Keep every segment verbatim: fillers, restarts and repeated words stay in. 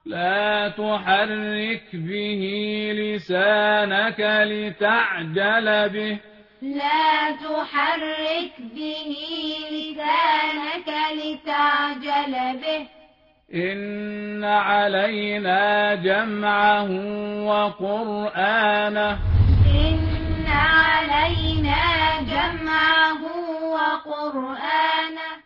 لا تحرك به لسانك لتعجل به لا تحرك به لسانك لتعجل به إن علينا جمعه وقرآنه إن علينا جمعه وقرآنه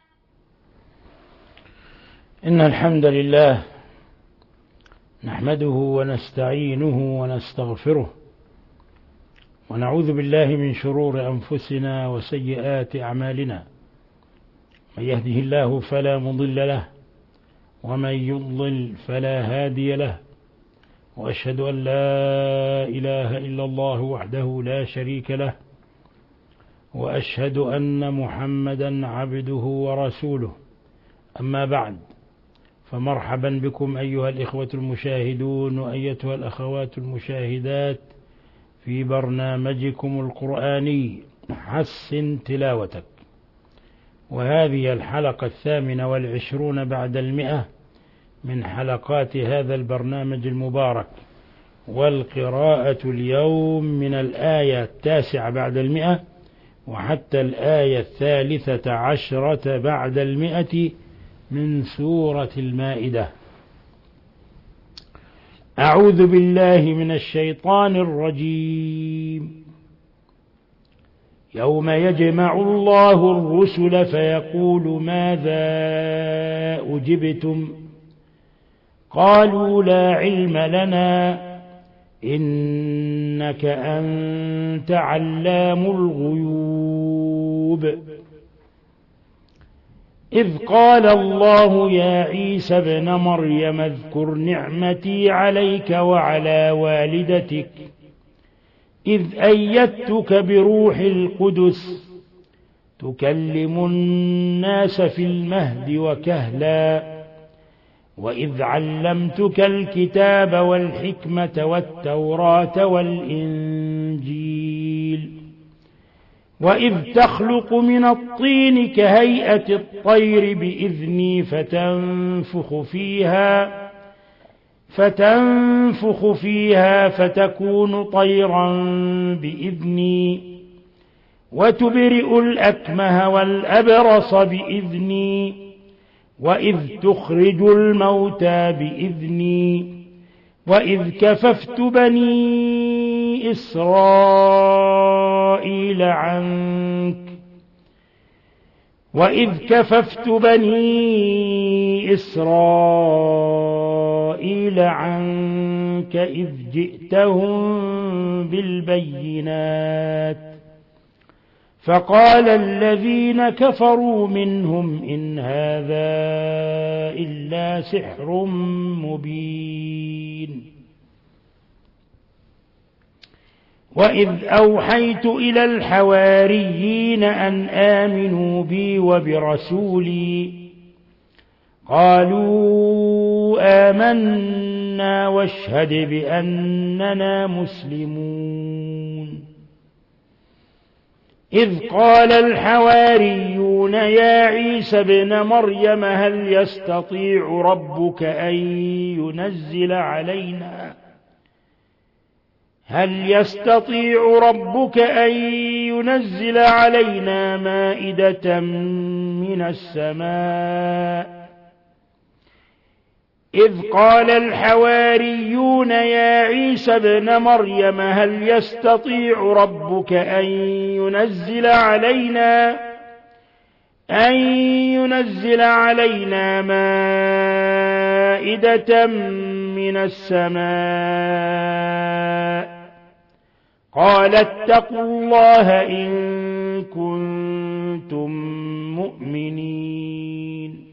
إن الحمد لله نحمده ونستعينه ونستغفره ونعوذ بالله من شرور أنفسنا وسيئات أعمالنا. من يهده الله فلا مضل له ومن يضلل فلا هادي له، وأشهد أن لا إله إلا الله وحده لا شريك له، وأشهد أن محمدا عبده ورسوله. أما بعد، فمرحبا بكم أيها الإخوة المشاهدون وأيتها الأخوات المشاهدات في برنامجكم القرآني حسن تلاوتك، وهذه الحلقة الثامنة والعشرون بعد المئة من حلقات هذا البرنامج المبارك، والقراءة اليوم من الآية التاسعة بعد المئة وحتى الآية الثالثة عشرة بعد المئة من سورة المائدة. أعوذ بالله من الشيطان الرجيم. يوم يجمع الله الرسل فيقول ماذا أجبتم قالوا لا علم لنا إنك أنت علام الغيوب. إذ قال الله يا عيسى ابن مريم اذكر نعمتي عليك وعلى والدتك إذ أيدتك بروح القدس تكلم الناس في المهد وكهلا وإذ علمتك الكتاب والحكمة والتوراة والإنجيل وإذ تخلق من الطين كهيئة الطير بإذني فتنفخ فيها فتنفخ فيها فتكون طيرا بإذني وتبرئ الأكمه والأبرص بإذني وإذ تخرج الموتى بإذني وإذ كففت بني إسرائيل عنك وإذ كففت بني إسرائيل عنك إذ جئتهم بالبينات فقال الذين كفروا منهم إن هذا إلا سحر مبين. وإذ أوحيت إلى الحواريين أن آمنوا بي وبرسولي قالوا آمنا واشهد بأننا مسلمون. إذ قال الحواريون يا عيسى ابن مريم هل يستطيع ربك أن ينزل علينا هل يستطيع ربك أن ينزل علينا مائدة من السماء إذ قال الحواريون يا عيسى ابن مريم هل يستطيع ربك أن ينزل علينا أن ينزل علينا مائدة من السماء قال اتقوا الله إن كنتم مؤمنين.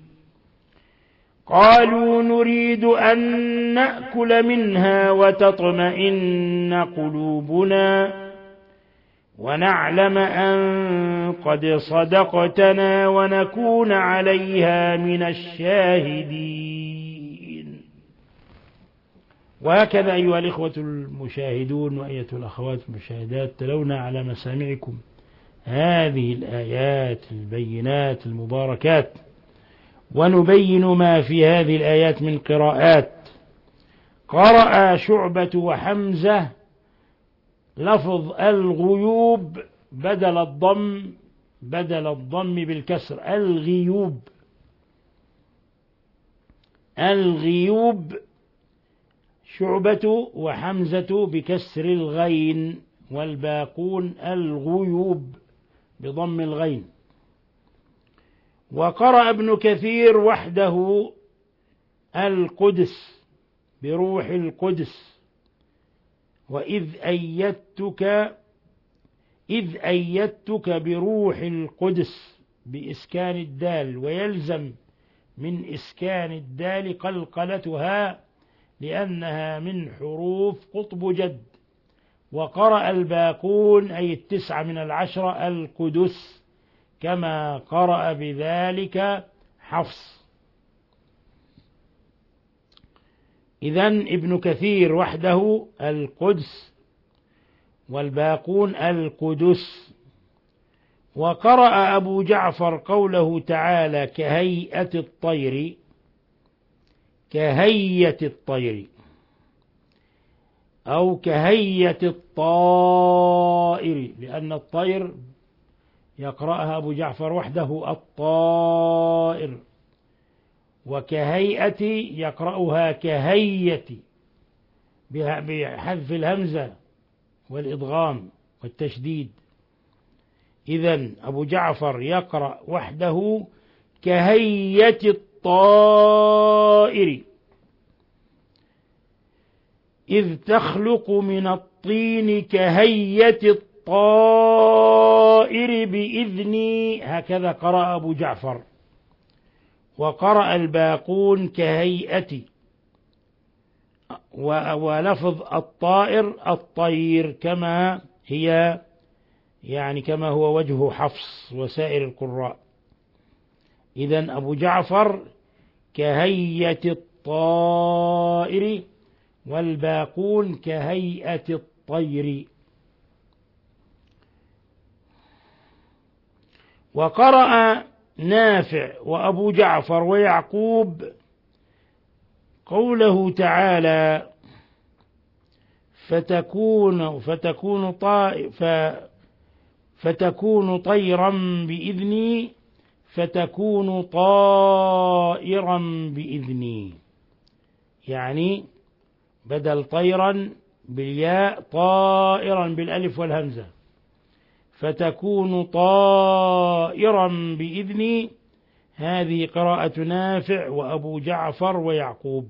قالوا نريد أن نأكل منها وتطمئن قلوبنا ونعلم أن قد صدقتنا ونكون عليها من الشاهدين. وهكذا أيها الإخوة المشاهدون وأيتها الأخوات المشاهدات تلونا على مسامعكم هذه الآيات البينات المباركات، ونبين ما في هذه الآيات من قراءات قرأ شعبة وحمزة لفظ الغيوب بدل الضم بدل الضم بالكسر الغيوب الغيوب شعبة وحمزة بكسر الغين والباقون الغيوب بضم الغين. وقرأ ابن كثير وحده القدس بروح القدس وإذ أيدتك إذ أيدتك بروح القدس بإسكان الدال، ويلزم من إسكان الدال قلقلتها لأنها من حروف قطب جد. وقرأ الباقون أي التسعة من العشرة القدس كما قرأ بذلك حفص. إذن ابن كثير وحده القدس والباقون القدس. وقرأ أبو جعفر قوله تعالى كهيئة الطير كهيئة الطير أو كهيئة الطائر، لأن الطير يقرأها أبو جعفر وحده الطائر، وكهيئة يقرأها كهيئة بحذف الهمزة والإدغام والتشديد. إذن أبو جعفر يقرأ وحده كهيئة الطائر إذ تخلق من الطين كهيئة الطائر بإذني، هكذا قرأ أبو جعفر. وقرأ الباقون كهيئة، ولفظ الطائر الطير كما هي يعني كما هو وجه حفص وسائر القراء. إذن أبو جعفر كهيئة الطائر والباقون كهيئة الطير. وقرأ نافع وأبو جعفر ويعقوب قوله تعالى فتكون فتكون طائف فتكون طيرا بإذني فتكون طائرا بإذني، يعني بدل طيرا بالياء طائرا بالألف والهمزة، فتكون طائرا بإذني. هذه قراءة نافع وأبو جعفر ويعقوب.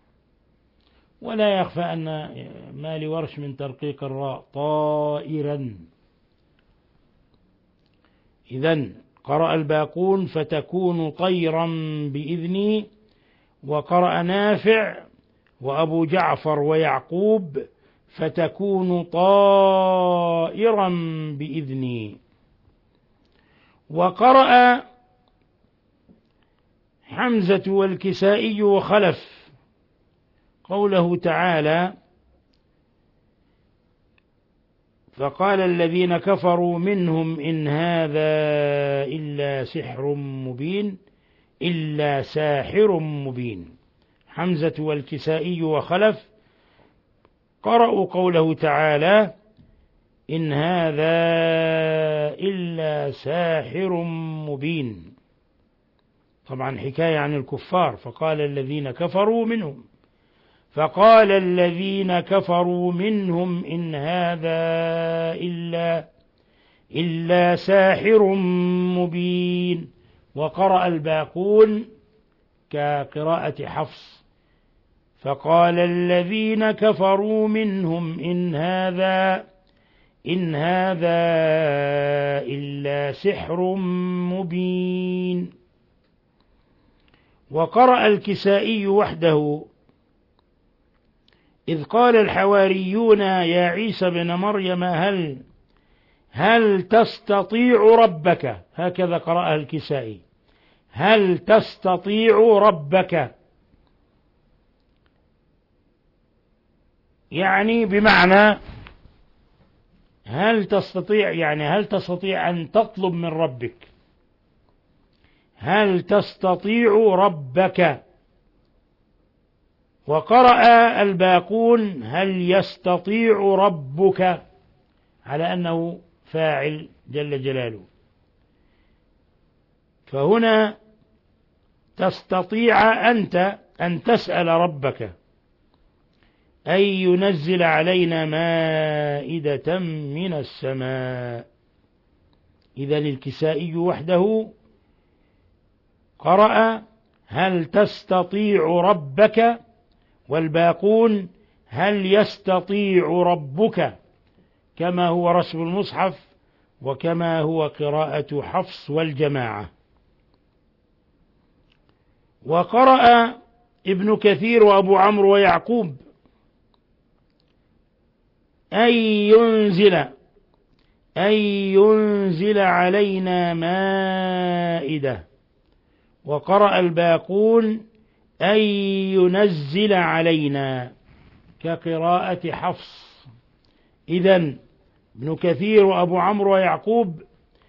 ولا يخفى أن ما لورش من ترقيق الراء طائرا. إذن قرأ الباقون فتكون طيرا بإذني، وقرأ نافع وأبو جعفر ويعقوب فتكون طائرا بإذني. وقرأ حمزة والكسائي وخلف قوله تعالى فقال الذين كفروا منهم إن هذا إلا سحر مبين إلا ساحر مبين. حمزة والكسائي وخلف قرأوا قوله تعالى إن هذا إلا ساحر مبين، طبعا حكاية عن الكفار. فقال الذين كفروا منهم فقال الذين كفروا منهم إن هذا إلا إلا ساحر مبين. وقرأ الباقون كقراءة حفص فقال الذين كفروا منهم إن هذا إن هذا إلا سحر مبين. وقرأ الكسائي وحده إذ قال الحواريون يا عيسى بن مريم هل هل تستطيع ربك، هكذا قرأها الكسائي هل تستطيع ربك، يعني بمعنى هل تستطيع يعني هل تستطيع أن تطلب من ربك، هل تستطيع ربك. وقرأ الباقون هل يستطيع ربك على أنه فاعل جل جلاله. فهنا تستطيع أنت أن تسأل ربك أن ينزل علينا مائدة من السماء. إذا الكسائي وحده قرأ هل تستطيع ربك، والباقون هل يستطيع ربك، كما هو رسم المصحف وكما هو قراءة حفص والجماعة. وقرأ ابن كثير وأبو عمرو ويعقوب أن ينزل أن ينزل علينا مائدة، وقرأ الباقون أن ينزل علينا كقراءة حفص. إذن ابن كثير وأبو عمرو ويعقوب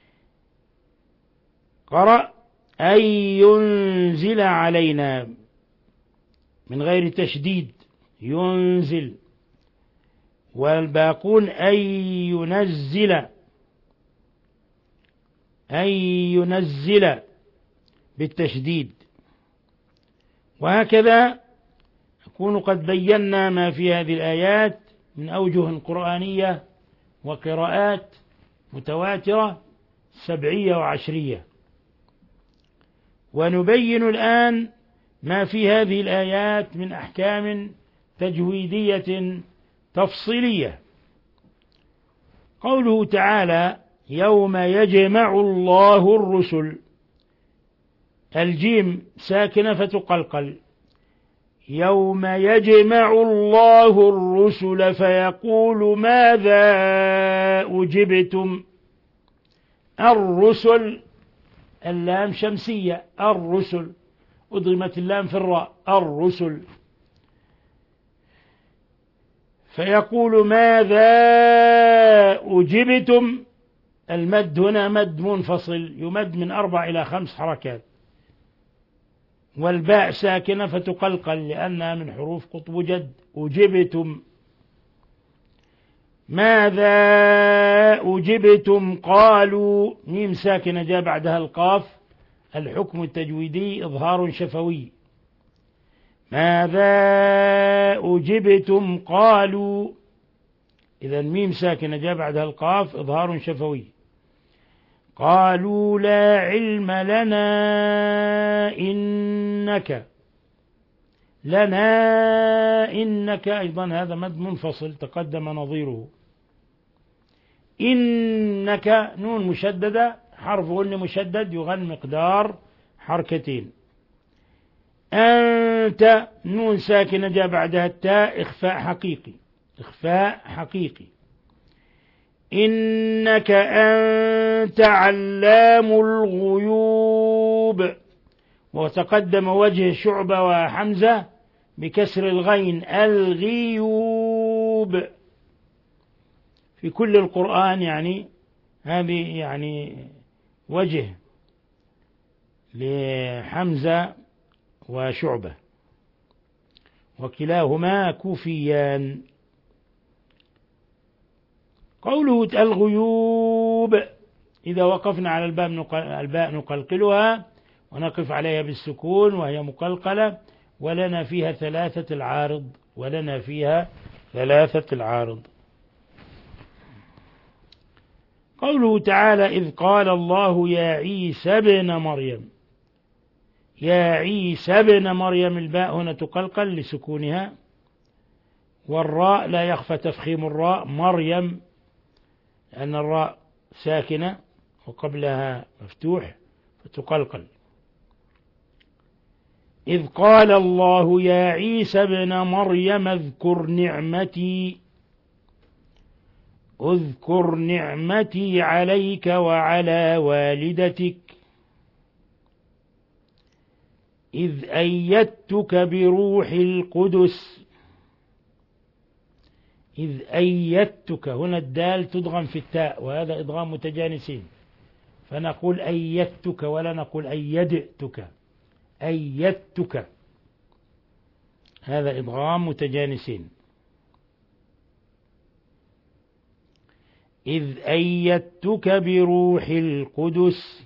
قرأ أن ينزل علينا من غير تشديد ينزل، والباقون أن ينزل أن ينزل بالتشديد. وهكذا نكون قد بينا ما في هذه الآيات من أوجه قرآنية وقراءات متواترة سبعية وعشرية. ونبين الآن ما في هذه الآيات من أحكام تجويدية تفصيلية. قوله تعالى يوم يجمع الله الرسل، الجيم ساكنة فتقلقل، يوم يجمع الله الرسل فيقول ماذا أجبتم. الرسل اللام شمسية، الرسل أضغمت اللام في الراء، الرسل. فيقول ماذا أجبتم، المد هنا مد منفصل يمد من أربع إلى خمس حركات، والباء ساكنة فتقلقل لأنها من حروف قطب جد. أجبتم ماذا أجبتم قالوا، ميم ساكنة جاء بعدها القاف، الحكم التجويدي إظهار شفوي. ماذا أجبتم قالوا، إذا ميم ساكنة جاء بعدها القاف إظهار شفوي. قالوا لا علم لنا إنك، لنا إنك أيضا هذا مد منفصل تقدم نظيره. إنك نون مشددة حرف غن مشدد يغن مقدار حركتين. أنت نون ساكنة جاء بعدها التاء إخفاء حقيقي، إخفاء حقيقي. إنك أنت علام الغيوب، وتقدم وجه شعبة وحمزة بكسر الغين الغيوب في كل القرآن، يعني هذه يعني وجه لحمزة وشعبة وكلاهما كوفيان. قوله الغيوب إذا وقفنا على الباء نقلقلها ونقف عليها بالسكون وهي مقلقلة، ولنا فيها ثلاثة العارض، ولنا فيها ثلاثة العارض. قوله تعالى إذ قال الله يا عيسى ابن مريم، يا عيسى ابن مريم، الباء هنا تقلقل لسكونها، والراء لا يخفى تفخيم الراء مريم لأن الراء ساكنة وقبلها مفتوح فتقلقل. إذ قال الله يا عيسى ابن مريم اذكر نعمتي، اذكر نعمتي عليك وعلى والدتك إذ أيدتك بروح القدس. إذ أيدتك هنا الدال تدغم في التاء وهذا إدغام متجانسين، فنقول أيدتك ولا نقول أيدتك، أيدتك. هذا إدغام متجانسين. إذ أيدتك بروح القدس.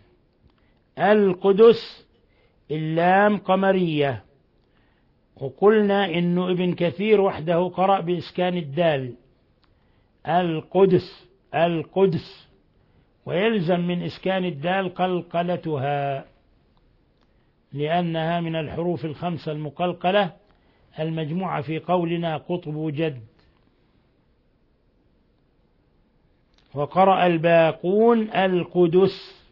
القدس اللام قمرية، وقلنا إنه ابن كثير وحده قرأ بإسكان الدال القدس القدس، ويلزم من إسكان الدال قلقلتها لأنها من الحروف الخمسة المقلقلة المجموعة في قولنا قطب جد. وقرأ الباقون القدس.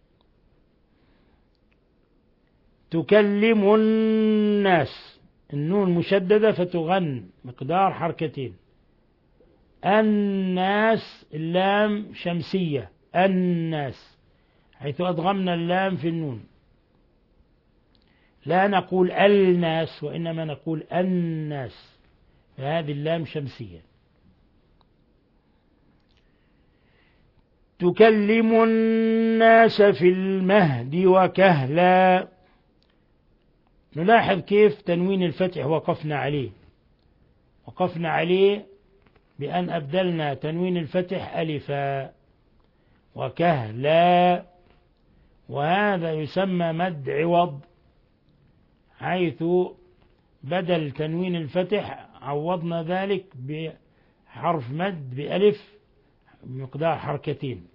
تكلم الناس، النون مشددة فتغن مقدار حركتين. الناس اللام شمسية الناس، حيث أدغمنا اللام في النون. لا نقول الناس وإنما نقول الناس، فهذه اللام شمسية. تكلم الناس في المهد وكهلا. نلاحظ كيف تنوين الفتح وقفنا عليه، وقفنا عليه بأن أبدلنا تنوين الفتح ألفا وكهلا، وهذا يسمى مد عوض، حيث بدل تنوين الفتح عوضنا ذلك بحرف مد بألف بمقدار حركتين.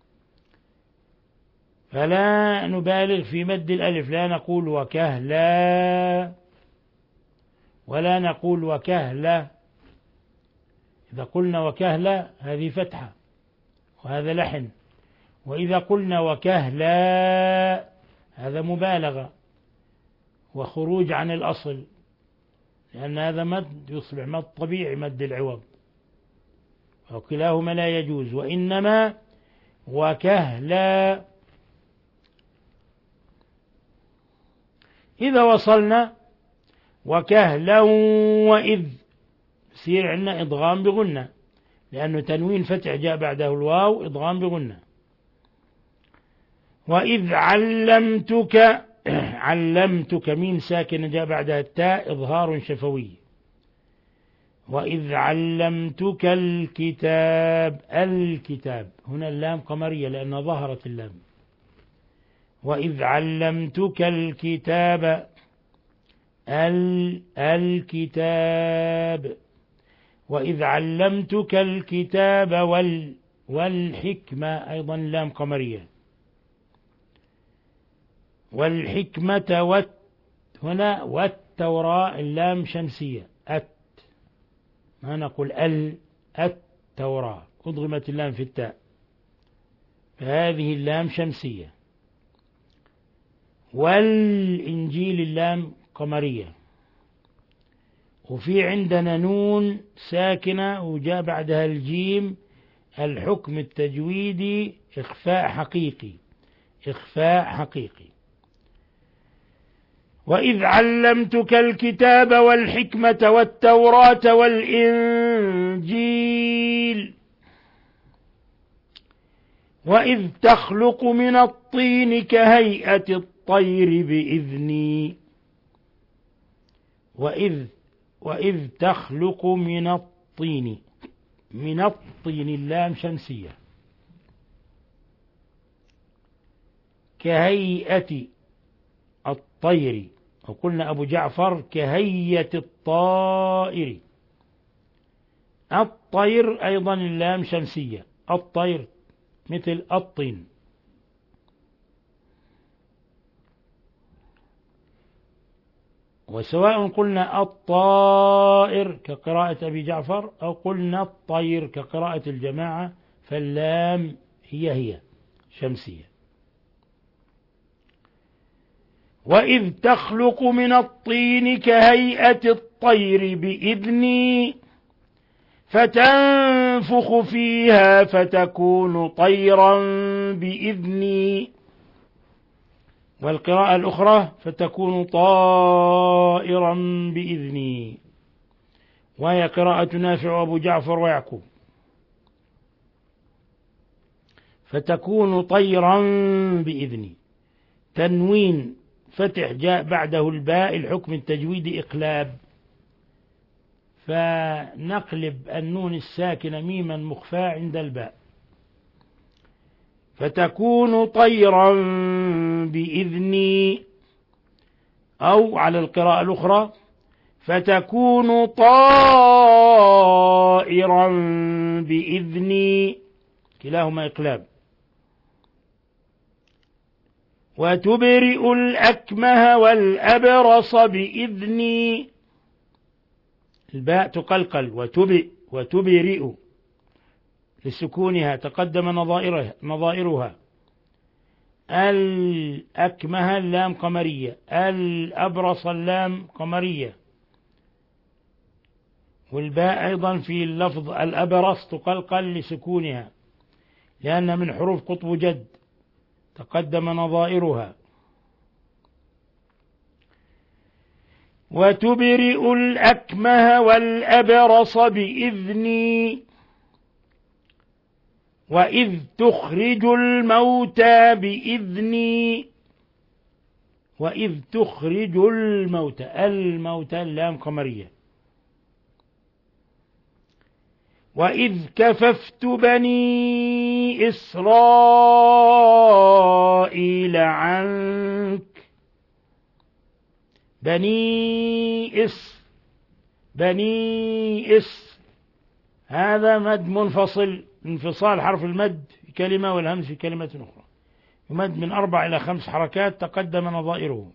فلا نبالغ في مد الألف، لا نقول وكهلا ولا نقول وكهلا. إذا قلنا وكهلا هذه فتحة وهذا لحن، وإذا قلنا وكهلا هذا مبالغة وخروج عن الأصل، لأن هذا مد يصبح مد طبيعي مد العوض، وكلاهما لا يجوز. وإنما وكهلا. إذا وصلنا وكهلا وإذ يصير عندنا إضغام بغنة، لأنه تنوين فتح جاء بعده الواو، إضغام بغنة. وإذ علمتك، علمتك ميم ساكنة جاء بعدها التاء، إظهار شفوي. وإذ علمتك الكتاب. الكتاب هنا اللام قمرية لأن ظهرت اللام. وإذ علمتك الكتاب ال الكتاب. وإذ علمتك الكتاب وال والحكمة أيضا لام قمرية. والحكمة والت هنا والتوراة اللام شمسية أت، ما نقول ال التوراة أضغمت اللام في التاء، فهذه اللام شمسية. والإنجيل اللام قمرية. وفي عندنا نون ساكنة وجاء بعدها الجيم، الحكم التجويدي إخفاء حقيقي، إخفاء حقيقي. وإذ علمتك الكتاب والحكمة والتوراة والإنجيل. وإذ تخلق من الطين كهيئة الطير بإذني. وإذ وإذ تخلق من الطين، من الطين اللام شمسية. كهيئة الطير، وقلنا أبو جعفر كهيئة الطائر. الطير أيضا اللام شمسية، الطير مثل الطين. وسواء قلنا الطائر كقراءة أبي جعفر أو قلنا الطير كقراءة الجماعة، فاللام هي هي شمسية. وإذ تخلق من الطين كهيئة الطير بإذني فتنفخ فيها فتكون طيرا بإذني. والقراءة الأخرى فتكون طائرا بإذني، وهي قراءة نافع وأبو جعفر ويعقوب. فتكون طيرا بإذني، تنوين فتح جاء بعده الباء، الحكم التجويدي إقلاب، فنقلب النون الساكنة ميما مخفاة عند الباء، فتكون طيرا بإذني، أو على القراءة الأخرى فتكون طائرا بإذني، كلاهما إقلاب. وتبرئ الأكمه والأبرص بإذني، الباء تقلقل، وتبئ وتبرئ لسكونها تقدم نظائرها, نظائرها. الأكمه اللام قمرية، الأبرص اللام قمرية، والباء أيضا في اللفظ الأبرص تقلقل لسكونها لأن من حروف قطب جد تقدم نظائرها. وتبرئ الأكمه والأبرص بإذني، وإذ تخرج الموتى بإذني، وإذ تخرج الموتى، الموتى اللام قمرية. وإذ كففت بني إسرائيل عنك، بني إس بني إس هذا مد منفصل، انفصال حرف المد في كلمة والهمز في كلمة أخرى، يمد من أربع إلى خمس حركات تقدم نظائره.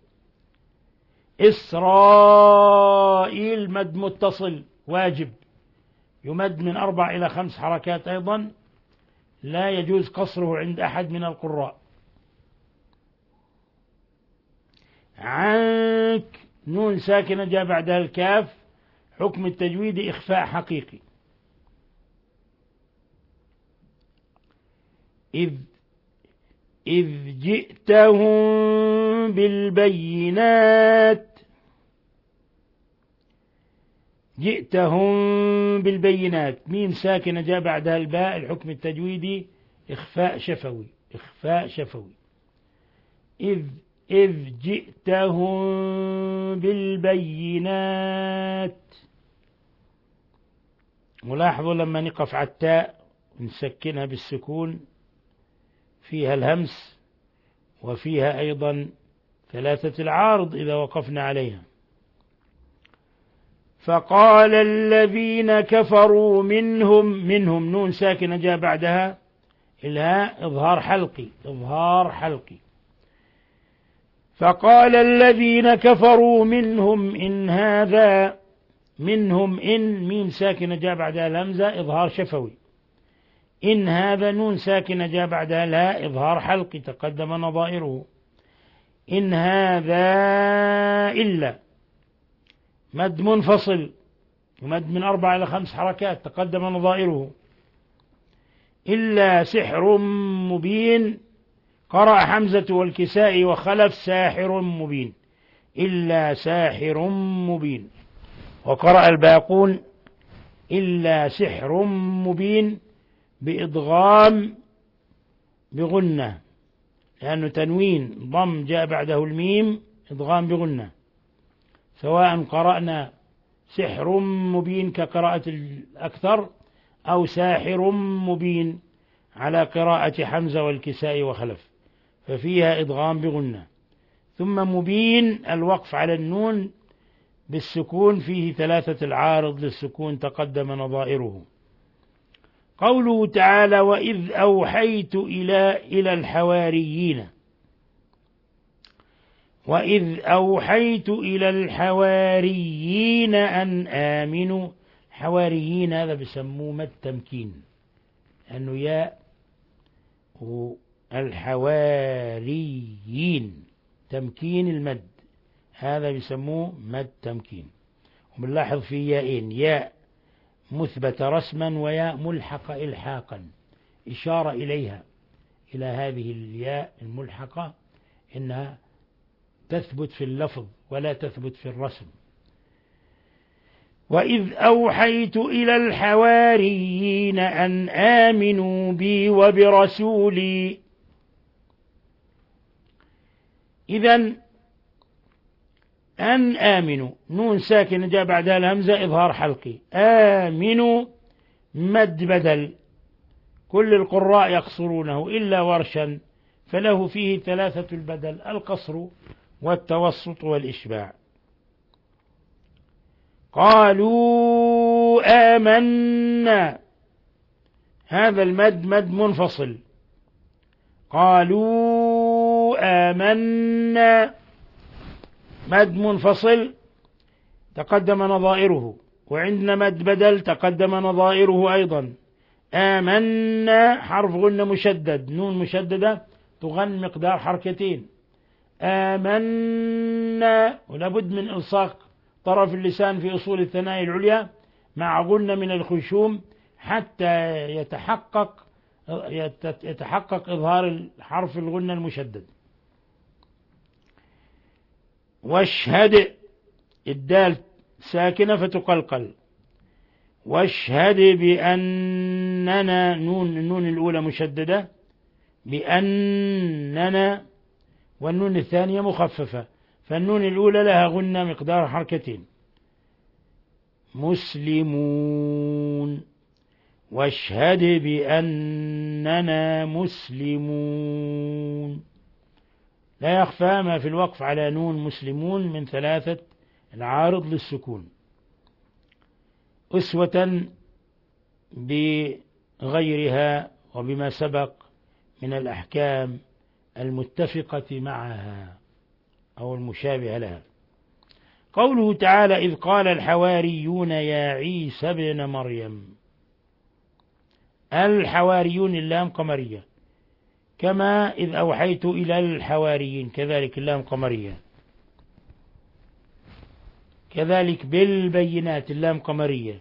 إسرائيل مد متصل واجب، يمد من أربع إلى خمس حركات أيضا، لا يجوز قصره عند أحد من القراء. عنك نون ساكنة جاء بعدها الكاف، حكم التجويد إخفاء حقيقي. إذ إذ جئتهم بالبينات، جئتهم بالبينات ميم ساكنة جاء بعدها الباء، الحكم التجويدي إخفاء شفوي، إخفاء شفوي. إذ إذ جئتهم بالبينات. ملاحظوا لما نقف على التاء نسكنها بالسكون، فيها الهمس وفيها أيضا ثلاثة العارض إذا وقفنا عليها. فقال الذين كفروا منهم، منهم نون ساكنة جاء بعدها الهاء إظهار حلقي، إظهار حلقي. فقال الذين كفروا منهم إن هذا، منهم إن ميم ساكنة جاء بعدها الهمزة إظهار شفوي، إن هذا نون ساكنة جاء بعدها الهاء إظهار حلقي تقدم نظائره. إن هذا إلا مد منفصل، يمد من أربع إلى خمس حركات تقدم نظائره. إلا سحر مبين، قرأ حمزة والكسائي وخلف ساحر مبين، إلا ساحر مبين. وقرأ الباقون إلا سحر مبين بإضغام بغنة، لأنه تنوين ضم جاء بعده الميم، إضغام بغنة، سواء قرأنا سحر مبين كقراءة الأكثر أو ساحر مبين على قراءة حمزة والكسائي وخلف، ففيها إضغام بغنة. ثم مبين الوقف على النون بالسكون، فيه ثلاثة العارض للسكون تقدم نظائره. قوله تعالى وإذ أوحيت إلى إلى الحواريين، وإذ أوحيت إلى الحواريين أن آمنوا، حواريين هذا بسموه مد تمكين، لأنه ياء الحواريين تمكين المد، هذا بسموه مد تمكين. وبنلاحظ في يائين، ياء مثبتة رسما وياء ملحقة إلحاقا، إشارة إليها، إلى هذه الياء الملحقة إنها تثبت في اللفظ ولا تثبت في الرسم. وإذ أوحيت إلى الحواريين أن آمنوا بي وبرسولي. إذن أن آمنوا، نون ساكن جاء بعدها الهمزة إظهار حلقي، آمنوا مد بدل، كل القراء يقصرونه إلا ورشا فله فيه ثلاثة البدل، القصر والتوسط والإشباع. قالوا آمنا، هذا المد مد منفصل، قالوا آمنا مد منفصل تقدم نظائره، وعندنا مد بدل تقدم نظائره أيضا. آمنا حرف غنة مشدد، نون مشددة تغن مقدار حركتين، آمنا، ولابد من إلصاق طرف اللسان في أصول الثناء العليا مع غنة من الخشوم حتى يتحقق يتحقق إظهار الحرف الغنة المشدد. واشهد، الدال ساكنة فتقلقل، واشهد بأننا، نون النون الأولى مشددة بأننا، والنون الثانية مخففة، فالنون الأولى لها غنة مقدار حركتين. مسلمون، واشهد بأننا مسلمون، لا يخفى ما في الوقف على نون مسلمون من ثلاثة العارض للسكون، أسوة بغيرها وبما سبق من الأحكام المتفقة معها أو المشابهة لها. قوله تعالى إذ قال الحواريون يا عيسى ابن مريم، الحواريون اللام قمرية، كما إذ أوحيت إلى الحواريين كذلك اللام قمرية، كذلك بالبينات اللام قمرية.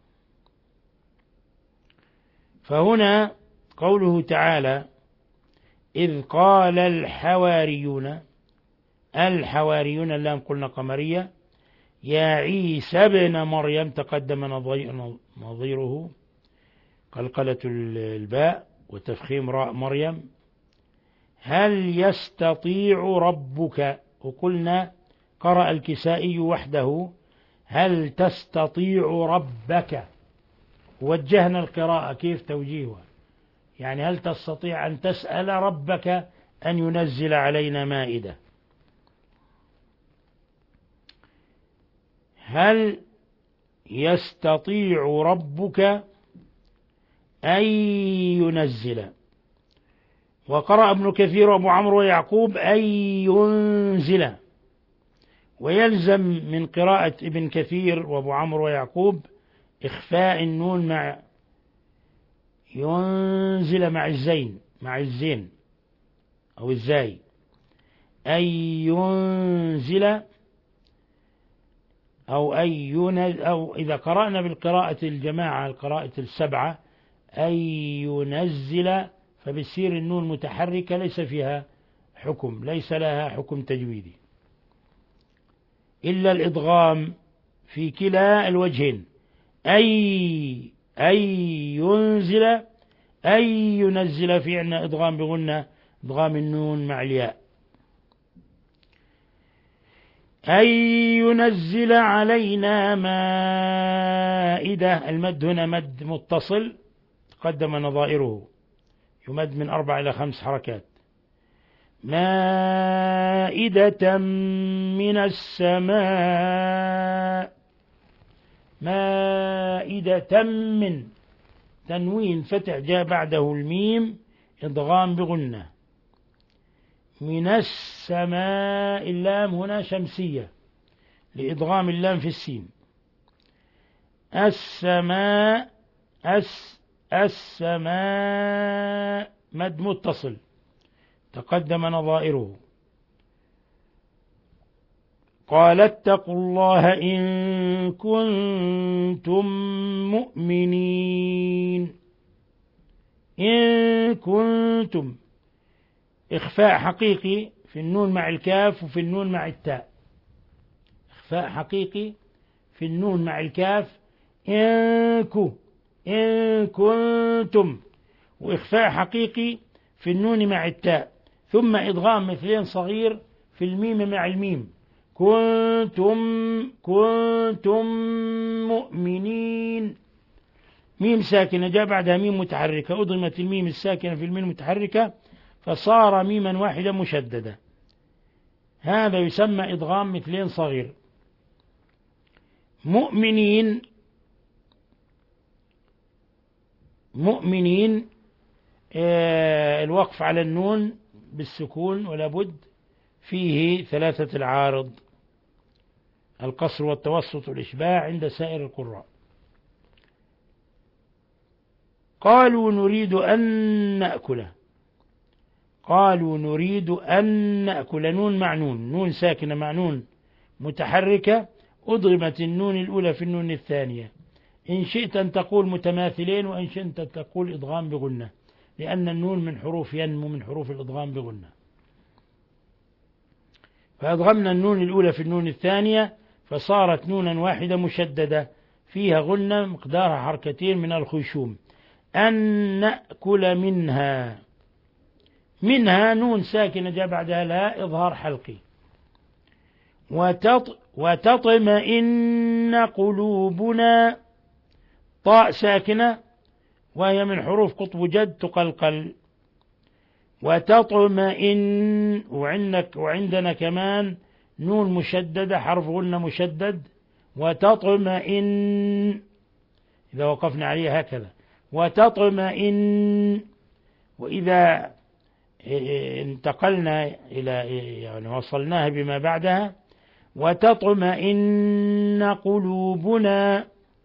فهنا قوله تعالى إذ قال الحواريون، الحواريون اللام قلنا قمرية، يا عيسى ابن مريم تقدم نظيره قلقلة الباء وتفخيم راء مريم. هل يستطيع ربك، وقلنا قرأ الكسائي وحده هل تستطيع ربك، وجهنا القراءة كيف توجيهها، يعني هل تستطيع أن تسأل ربك أن ينزل علينا مائدة. هل يستطيع ربك أن ينزل، وقرأ ابن كثير وابو عمرو ويعقوب أن ينزل، ويلزم من قراءة ابن كثير وابو عمرو ويعقوب إخفاء النون مع ينزل مع الزين مع الزين أو الزاي، أن ينزل أو أن ينزل، أو إذا قرأنا بالقراءة الجماعة القراءة السبعة أن ينزل فبتصير النون متحركة ليس فيها حكم، ليس لها حكم تجويدي إلا الإدغام في كلا الوجهين، أي أي ينزل أي ينزل، في عنا إدغام بغنة إدغام النون مع الياء، أن ينزل علينا مائدة، المد هنا مد متصل تقدم نظائره، يمد من أربع إلى خمس حركات، مائدة من السماء، مائدة من، تنوين فتح جاء بعده الميم إدغام بغنة، من السماء، اللام هنا شمسية لإدغام اللام في السين، السماء أس السماء مد متصل تقدم نظائره. قال اتقوا الله إن كنتم مؤمنين، إن كنتم إخفاء حقيقي في النون مع الكاف وفي النون مع التاء، إخفاء حقيقي في النون مع الكاف إن كو إن كنتم، وإخفاء حقيقي في النون مع التاء، ثم إدغام مثلين صغير في الميم مع الميم، كنتم كنتم مؤمنين. ميم ساكنة جاء بعدها ميم متحركة، أضمت الميم الساكنة في الميم المتحركة فصار ميما واحدة مشددة، هذا يسمى إدغام مثلين صغير. مؤمنين مؤمنين آه الوقف على النون بالسكون ولا بد، فيه ثلاثة العارض، القصر والتوسط والإشباع عند سائر القراء. قالوا نريد أن نأكله، قالوا نريد أن نأكل، نون مع نون، نون ساكنة مع نون متحركة، أضغمت النون الأولى في النون الثانية. إن شئت أن تقول متماثلين، وإن شئت أن تقول إضغام بغنة، لأن النون من حروف ينمو من حروف الإضغام بغنة. فأضغمنا النون الأولى في النون الثانية فصارت نونا واحدة مشددة فيها غنة مقدارها حركتين من الخيشوم. أن نأكل منها، منها نون ساكنة جاء بعدها لا إظهار حلقي. وتط وتطمئن قلوبنا، طاء ساكنة وهي من حروف قطب جد تقلقل. وتطمئن، وعندك وعندنا كمان نون مشددة حرف غنة مشدد، وتطمئن إذا وقفنا عليها هكذا، وتطمئن. وإذا انتقلنا إلى يعني وصلناها بما بعدها، وتطمئن قلوبنا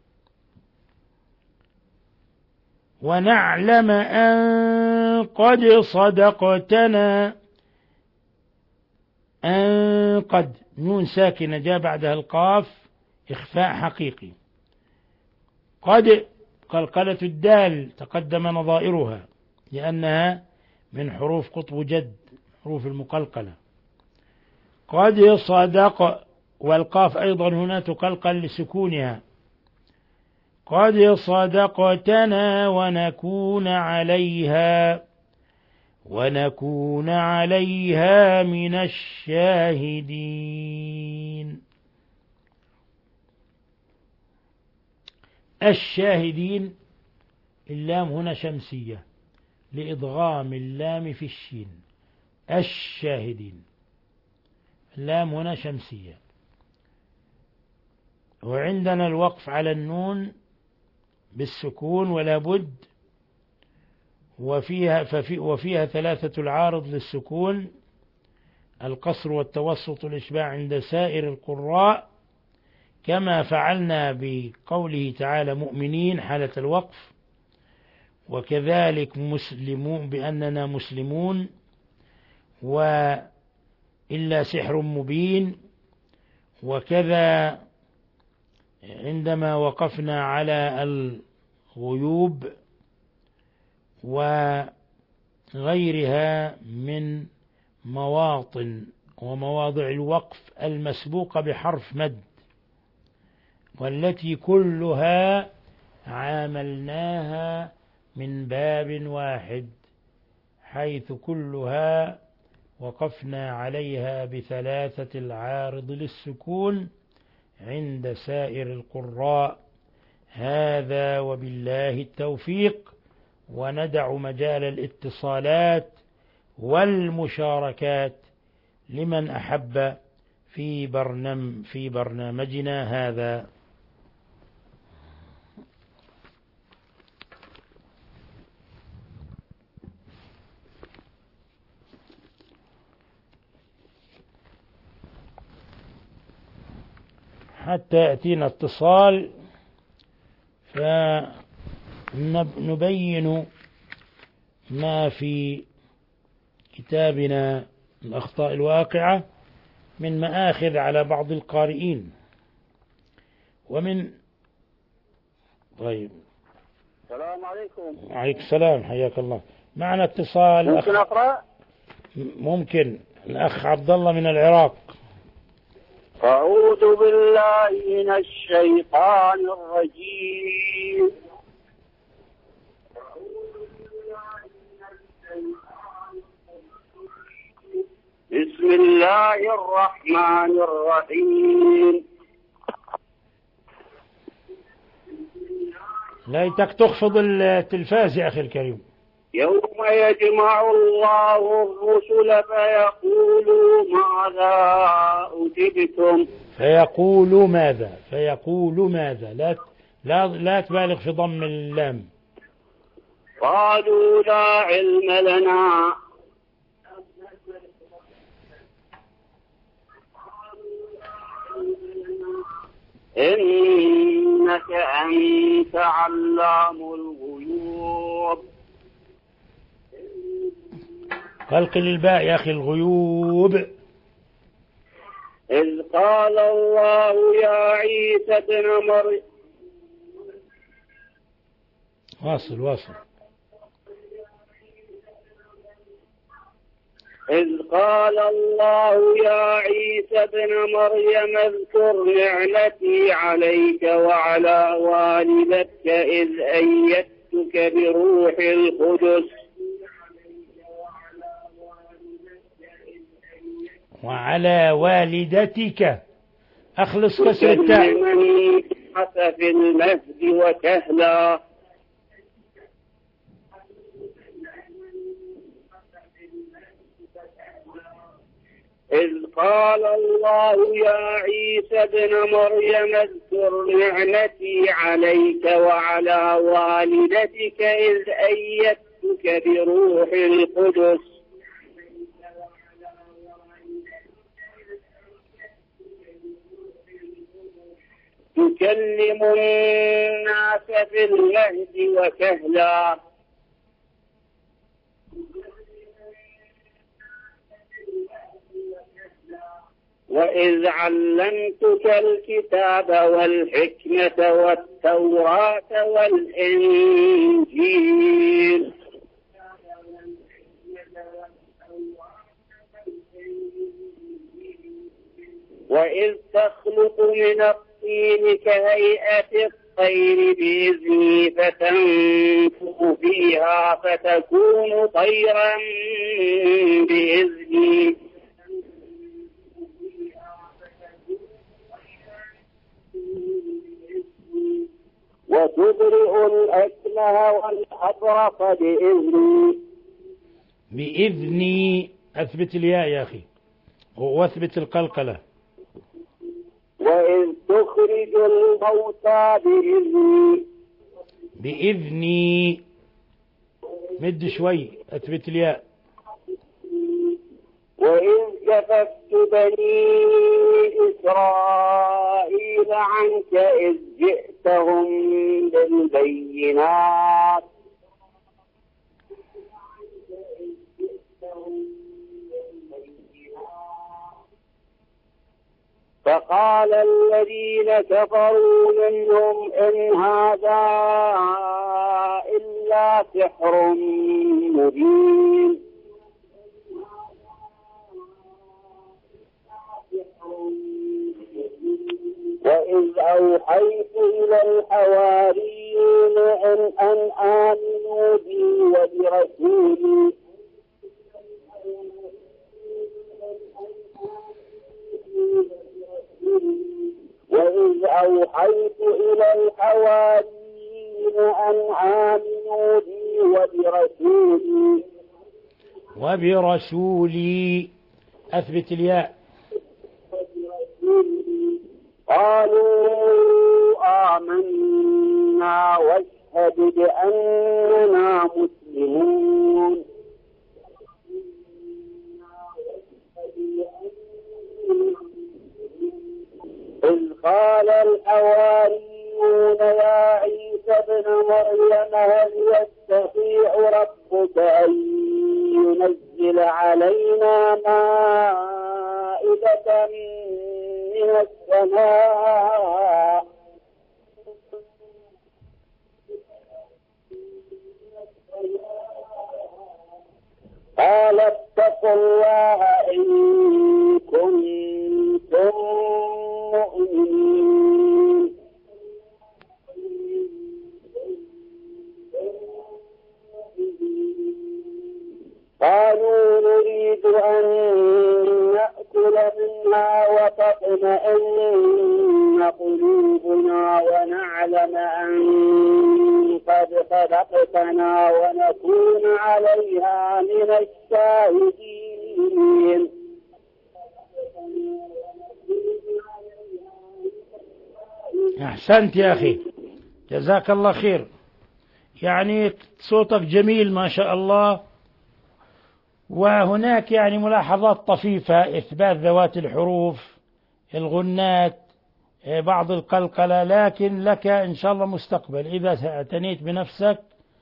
ونعلم أن قد صدقتنا. أن قد نون ساكنة جاء بعدها القاف إخفاء حقيقي. قد قلقلة الدال تقدم نظائرها لأنها من حروف قطب جد، حروف المقلقلة. قد صدق، والقاف أيضا هنا تقلقل لسكونها. قد صدقتنا ونكون عليها ونكون عليها من الشاهدين. الشاهدين اللام هنا شمسية لإضغام اللام في الشين. الشاهدين اللام هنا شمسية. وعندنا الوقف على النون بالسكون ولا بد، وفيها, ففي وفيها ثلاثة العارض للسكون، القصر والتوسط والإشباع عند سائر القراء، كما فعلنا بقوله تعالى مؤمنين حالة الوقف، وكذلك مسلمون بأننا مسلمون، وإلا سحر مبين، وكذا عندما وقفنا على الغيوب وغيرها من مواطن ومواضع الوقف المسبوقة بحرف مد، والتي كلها عاملناها من باب واحد، حيث كلها وقفنا عليها بثلاثة العارض للسكون عند سائر القراء. هذا وبالله التوفيق، وندع مجال الاتصالات والمشاركات لمن أحب في برنامج في برنامجنا هذا. حتى يأتينا اتصال فنبين ما في كتابنا الأخطاء الواقعة من مآخذ على بعض القارئين ومن طيب. السلام عليكم. وعليكم السلام، حياك الله. معنا اتصال. ممكن أقرأ؟ ممكن. الأخ عبد الله من العراق. أعوذ بالله من الشيطان الرجيم. بسم الله الرحمن الرحيم. ليتك تخفض التلفاز يا أخي الكريم. يوم يجمع الله الرسل فيقول ماذا أجبتم. فيقول ماذا فيقول ماذا لا لا لا تبالغ في ضم اللام. قالوا لا علم لنا. إنك أنت علام الغيوب. خلق للباء يا أخي الغيوب. إذ قال الله يا عيسى ابن مريم. واصل واصل. إذ قال الله يا عيسى ابن مريم اذكر نعمتي عليك وعلى والدتك إذ أيدتك بروح القدس. وعلى والدتك أخلص كسر التاء. في المهد وكهلا. إذ قال الله يا عيسى ابن مريم اذكر نعمتي عليك وعلى والدتك إذ أيدتك بروح القدس. تكلم الناس في المهد وكهلا. وإذ علمتك الكتاب والحكمة والتوراة والإنجيل. وإذ تخلق من الطين كهيئة الطير بإذني فتنفخ فيها فتكون طيرا بإذني. وتبرئ الأكمه والأبرص بإذني. بإذني أثبت الياء يا أخي واثبت القلقلة. وإذ تخرج الموتى بإذني. بإذني مد شوي أثبت الياء. وإذ كففت بني إسرائيل عنك إذ جئتهم بالبينات. فقال الذين كفروا منهم إن هذا إلا سحر مبين. وإذ أوحيت إلى الحواريين أن, أن آمنوا بي وبرسولي. وإذ أوحيت إلى الحواريين أن آمنوا بي وبرسولي. وبرسولي أثبت الياء. قالوا آمنا واشهد بأننا مسلمون. إذ قال الحواريون يا عيسى ابن مريم هل يستطيع ربك أن ينزل علينا مائدة من السماء. قال اتقوا الله إن كنتم مؤمنين. قالوا نريد أن لقد خلقتنا ونكون عليها من الشاهدين. أحسنت يا أخي، جزاك الله خير. يعني صوتك جميل ما شاء الله، وهناك يعني ملاحظات طفيفة، إثبات ذوات الحروف، الغنات، بعض القلقلة، لكن لك إن شاء الله مستقبل إذا اعتنيت بنفسك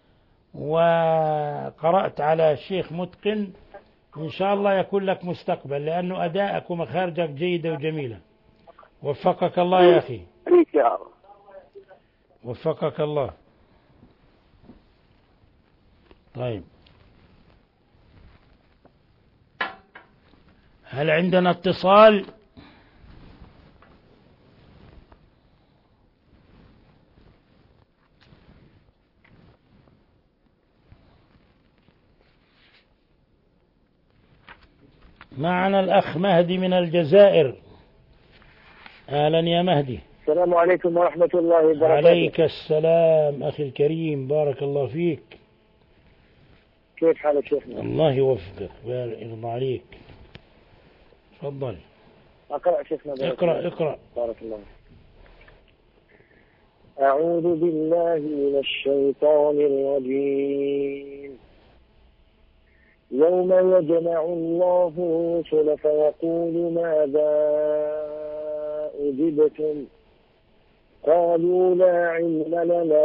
وقرأت على الشيخ متقن، إن شاء الله يكون لك مستقبل، لأنه أداءك ومخارجك جيدة وجميلة. وفقك الله يا أخي، وفقك الله. طيب، هل عندنا اتصال؟ معنا الأخ مهدي من الجزائر. أهلا يا مهدي. السلام عليكم ورحمة الله وبركاته. عليك السلام أخي الكريم، بارك الله فيك. كيف حالك شيخنا؟ الله يوفقك ويرضى عليك. تفضل. أقرأ شيخنا. اقرأ اقرأ. بارك الله. أعوذ بالله من الشيطان الرجيم. يوم يجمع الله الرسل فيقول ماذا أجبتم قالوا لا علم لنا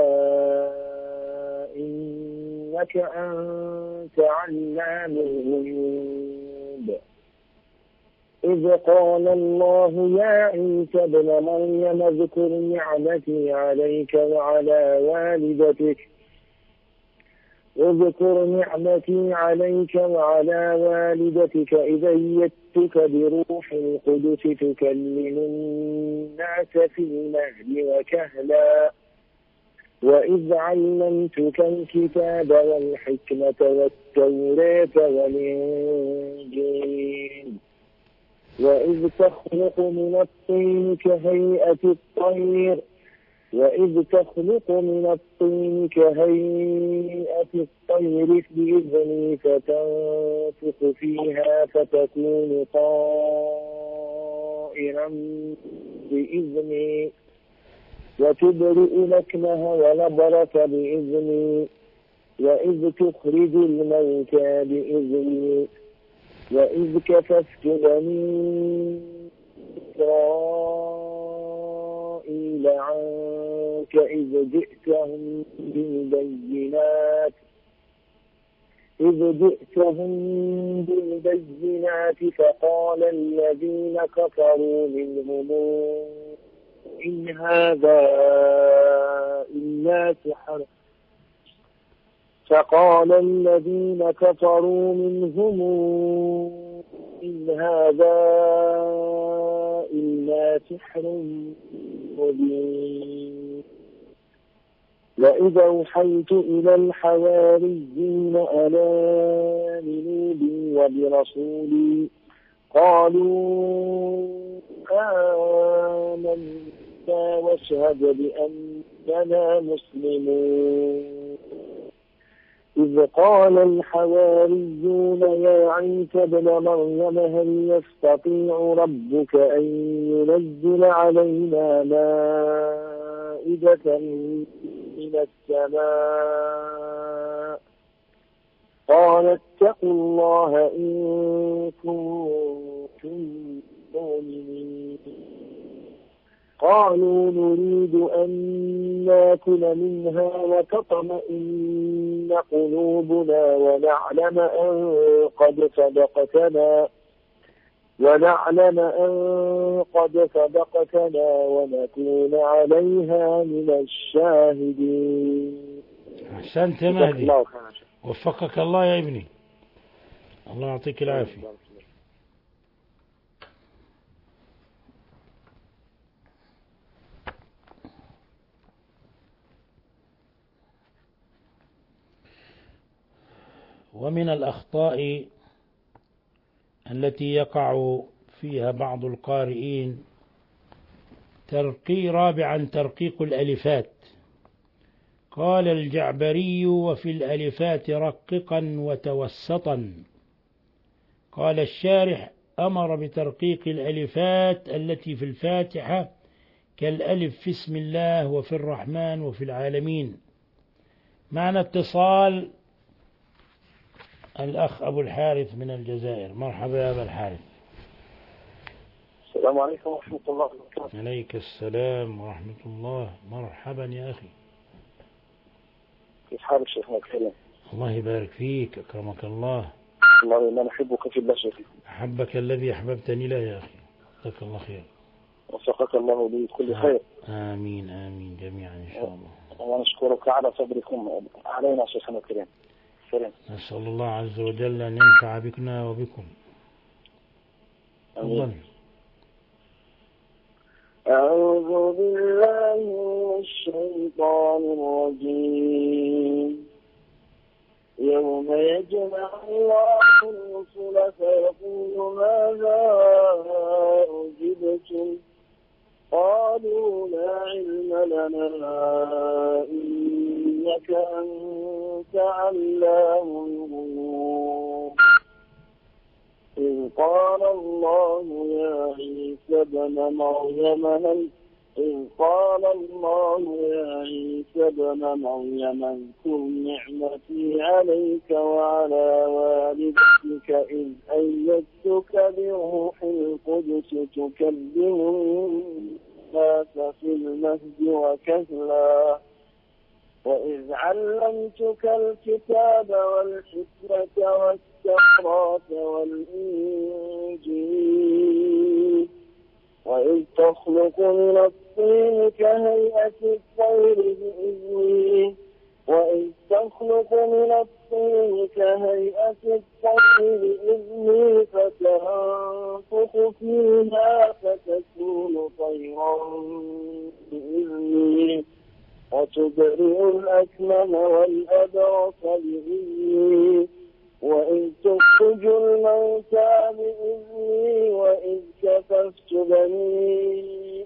إنك أنت علام الغيوب إذ قال الله يا عيسى ابن مريم اذكر نعمتي عليك وعلى والدتك اذكر نعمتي عليك وعلى والدتك إذ أيدتك بروح القدس تكلم الناس في المهد وكهلا وإذ علمتك الكتاب والحكمة والتوراة والإنجيل وإذ تخلق من الطين كهيئة الطير وإذ تخلق من الطين كهيئة الطير بإذني فتنفخ فيها فتكون طائرا بإذني وتبرئ لكمها ونبرك بإذني وإذ تخرج الموتى بإذني وإذ كففت بني إسرائيل عنك إذ جئتهم بالبينات إذ جئتهم بالبينات فقال الذين كفروا منهم إن هذا إلا سحر فقال الذين كفروا منهم إن هذا إلا سحر مبين وإذا أوحيت إلى الحواريين أن آمنوا بي وبرسولي قالوا آمنا واشهد بأننا مسلمون إذ قال الحواريون يا عيسى ابن مريم هل يستطيع ربك أن ينزل علينا مائدة من السماء قال اتقوا الله إن كنتم مؤمنين قالوا نريد أن ناكل منها وتطمئن قلوبنا ونعلم أن قد صدقتنا ونعلم أن قد صدقتنا ونكون عليها من الشاهدين. أحسنت يا مهدي، وفقك الله يا ابني، الله يعطيك العافية. ومن الأخطاء التي يقع فيها بعض القارئين ترقي رابعا ترقيق الألفات، قال الجعبري: وفي الألفات رققا وتوسطا. قال الشارح: أمر بترقيق الألفات التي في الفاتحة كالألف في اسم الله وفي الرحمن وفي العالمين. معنى اتصال الأخ أبو الحارث من الجزائر. مرحبا يا أبا الحارث. السلام عليكم ورحمة الله وبركاته. عليك السلام ورحمة الله. مرحبا يا أخي. كيف حالك شيخنا الكريم؟ الله يبارك فيك، أكرمك الله. والله إنا نحبك في الله شيخي. أحبك الذي أحببتني له يا أخي. جزاك الله خير. وفقك الله بكل خير. آمين آمين جميعا إن شاء الله. ونشكرك على صبركم علينا شيخنا الكريم. سلام. نسأل الله عز وجل أن ينفع بكنا وبكم. تفضل. أعوذ بالله من الشيطان الرجيم. يوم يجمع الله الرسل فيقول ماذا أجبتم قالوا لا علم لنا إنك أنت علام الغيوب. إذ قال الله يا عيسى ابن مريم هل إذ قال الله يا عيسى ابن مريم اذكر نعمتي عليك وعلى والدتك إذ أيدتك بروح القدس تكلم الناس في المهد وكهلا وإذ علمتك الكتاب والحكمة والتوراة والإنجيل وإذ تخلق من الطين كهيئة الطير بإذني وإذ تخلق من الطين كهيئة الطير بإذني فتنفخ فيها فتكون طيرا بإذني وتبرئ الأكمه والأبرص بإذني وإذ تخرج الموتى بإذني وإذ كففت بني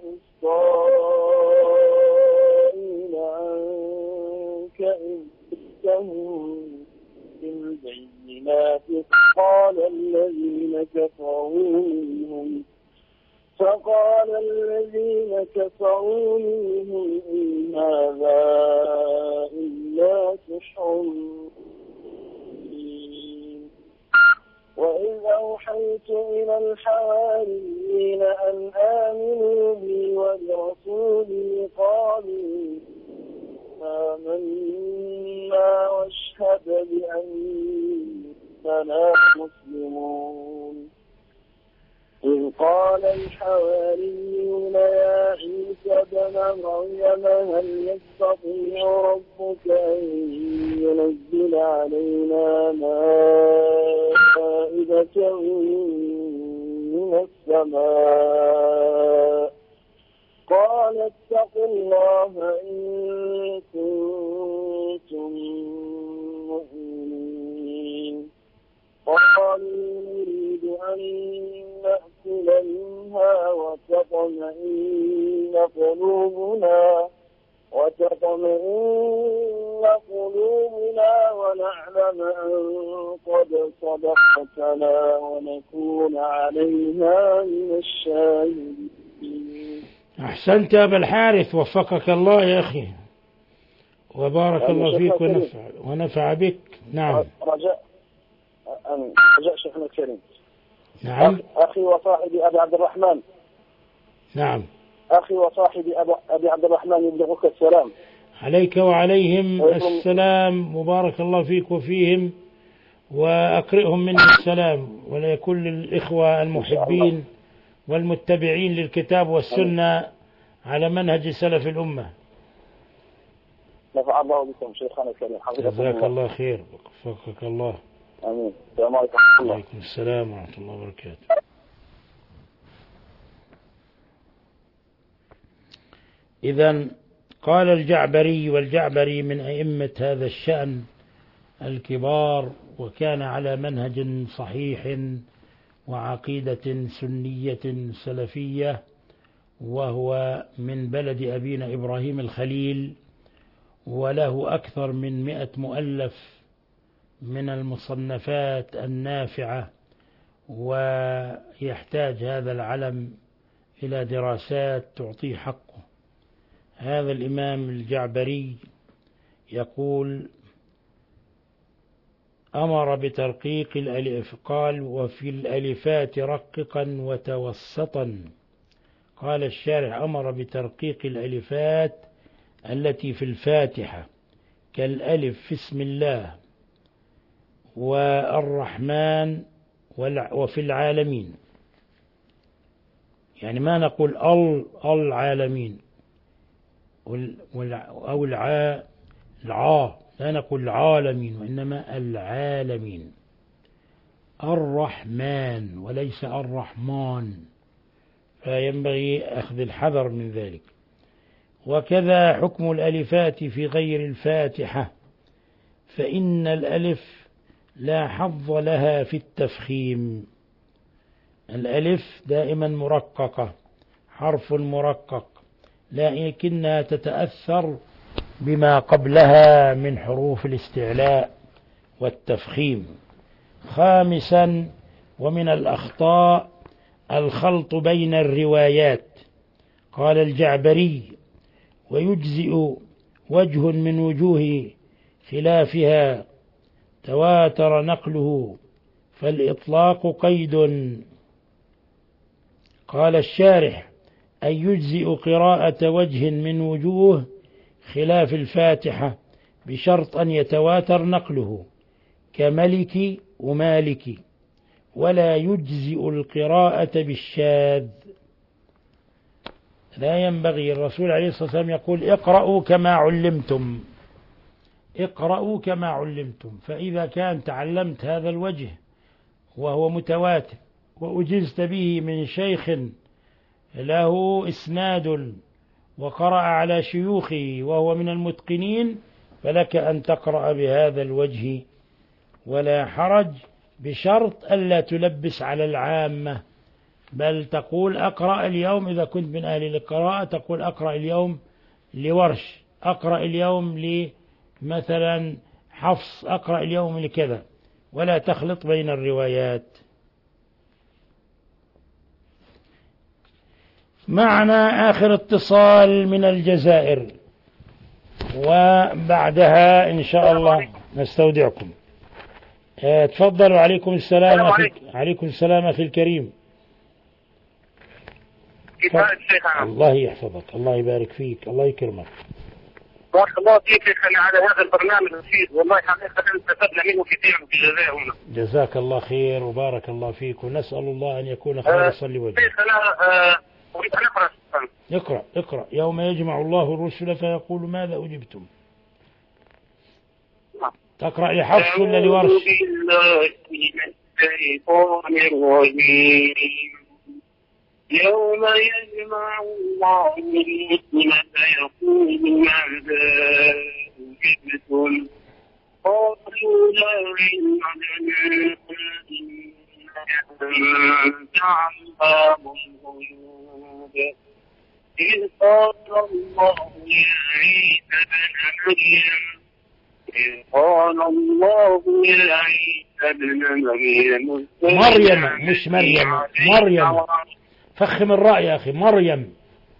إسرائيل عنك إذ جئتهم بالبينات فقال الذين كفروا منهم فقال الذين كفروا منهم إن هذا إلا سحر وإذ أوحيت إلى الحواريين أن آمنوا بي وبرسولي قالوا آمنا واشهد بأننا مسلمون. إذ قال الحواريون يا عيسى ابن مريم هل يستطيع ربك أن ينزل علينا مائدة من السماء قال اتقوا الله إن كنتم مؤمنين. قالوا نريد أن نأكل منها وتطمئن قلوبنا وتطمئن قلوبنا ونعلم أن قد صدقتنا ونكون عليها من الشاهدين. أحسنت يا أبا الحارث، وفقك الله يا أخي وبارك الله فيك ونفع, ونفع بك. نعم. رجاء رجاء شيخنا الكريم. نعم. أخي وصاحبي أبي عبد الرحمن. نعم. أخي وصاحبي أبي عبد الرحمن يبلغك السلام. عليك وعليهم السلام، مبارك الله فيك وفيهم، وأقرئهم مني السلام ولكل الإخوة المحبين والمتبعين للكتاب والسنة على منهج سلف الأمة. نفع الله بكم شيخنا الكريم. جزاك الله خير وفقك الله. آمين. السلام عليكم. وعليكم السلام ورحمة الله وبركاته. إذن قال الجعبري، والجعبري من أئمة هذا الشأن الكبار، وكان على منهج صحيح وعقيدة سنية سلفية، وهو من بلد أبينا إبراهيم الخليل، وله أكثر من مئة مؤلف من المصنفات النافعة، ويحتاج هذا العلم إلى دراسات تعطيه حقه. هذا الإمام الجعبري يقول: أمر بترقيق الألف، قال: وفي الألفات رققا وتوسطا. قال الشارح: أمر بترقيق الألفات التي في الفاتحة كالألف في اسم الله والرحمن وفي العالمين، يعني ما نقول ال العالمين أو العاء العا، لا نقول العالمين وإنما العالمين. الرحمن وليس الرحمن، فينبغي أخذ الحذر من ذلك. وكذا حكم الألفات في غير الفاتحة، فإن الألف لا حظ لها في التفخيم. الألف دائما مرققة، حرف مرقق، لكنها تتأثر بما قبلها من حروف الاستعلاء والتفخيم. خامسا، ومن الأخطاء الخلط بين الروايات. قال الجعبري: ويجزئ وجه من وجوه خلافها تواتر نقله، فالإطلاق قيد. قال الشارح: أي يجزئ قراءة وجه من وجوه خلاف الفاتحة بشرط أن يتواتر نقله كملك ومالك، ولا يجزئ القراءة بالشاذ. لا ينبغي. الرسول عليه الصلاة والسلام يقول: اقرأوا كما علمتم، اقرأوا كما علمتم. فإذا كان تعلمت هذا الوجه وهو متواتر وأجزت به من شيخ له إسناد وقرأ على شيوخه وهو من المتقنين، فلك أن تقرأ بهذا الوجه ولا حرج، بشرط ألا تلبس على العامة، بل تقول: أقرأ اليوم، إذا كنت من أهل القراءة تقول: أقرأ اليوم لورش، أقرأ اليوم لمثلا حفص، أقرأ اليوم لكذا، ولا تخلط بين الروايات. معنا آخر اتصال من الجزائر، وبعدها إن شاء الله نستودعكم. تفضلوا. عليكم السلام أخي. عليكم السلام أخي الكريم. كيف حالك شيخنا؟ الله يحفظك، الله يبارك فيك، الله يكرمك. بارك الله فيك شيخنا على هذا البرنامج المفيد، والله حقيقة استفدنا منه كثير في الجزائر هنا. جزاك الله خير وبارك الله فيك، ونسأل الله أن يكون خالصا لوجهه. شيخنا أريد أن أقرأ. اقرأ اقرأ. يوم يجمع الله الرسل فيقول: ماذا أجبتم؟ تقرأ لحفص ولا لورش؟ أعوذ بالله من الشيطان الرجيم. يوم يجمع الله الرسل فيقول: ماذا أجبتم؟ قالوا لا علم لنا إنك أنت علام الغيوب. إذ قال الله يا عيسى ابن مريم إذ قال الله يا عيسى ابن مريم مريم مش مريم، مريم، فخم الراء يا أخي. مريم.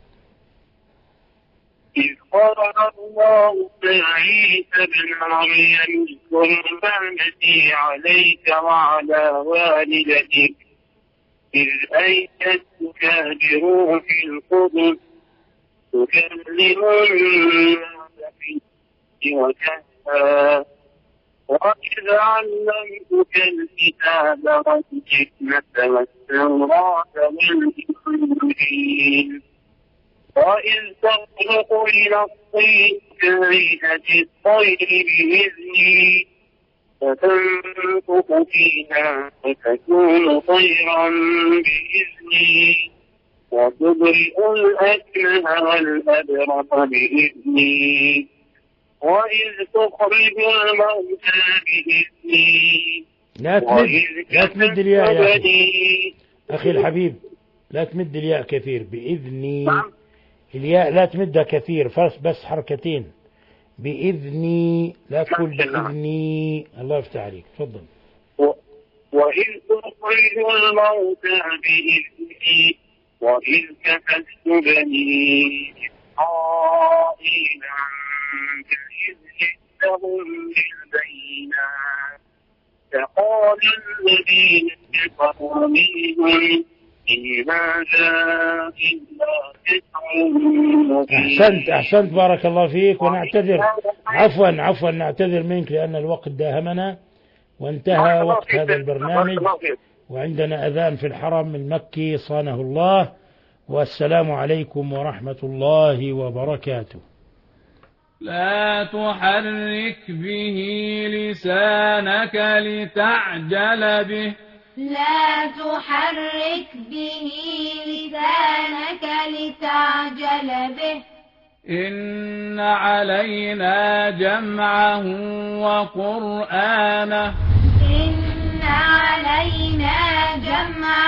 إذ قال الله يا عيسى ابن مريم اذكر نعمتي عليك وعلى والدتك إذ أيدتك بروح القدس تكلم الناس في وكهلا وإذ علمتك الكتاب والحكمة والتوراة والإنجيل وإذ تخلق من الطين كهيئة الطير بإذني فتنفخ فيها فتكون طيرا بإذني وتبرئ الأكمه والأبرص بإذني وإذ تخرج الموتى بإذني. لا تمد لا تمد الياء يا أخي. أخي الحبيب، لا تمد الياء كثير. بإذني الياء لا تمدها كثير، بس حركتين. بإذني، لا تقول نعم. بإذني. الله يفتح عليك، تفضل. و- وإذ تخرج الموتى بإذني وإذ كففت بني إسرائيل عنك إذ جئتهم بالبينات فقال الذين كفروا منهم إن هذا إلا سحر مبين. أحسنت أحسنت، بارك الله فيك. ونعتذر، عفوا عفوا نعتذر منك لأن الوقت داهمنا وانتهى وقت هذا البرنامج، وعندنا أذان في الحرم المكي صانه الله. والسلام عليكم ورحمة الله وبركاته. لا تحرك به لسانك لتعجل به لا تحرك به لسانك لتعجل به إن علينا جمعه وقرآنه إن علينا جمعه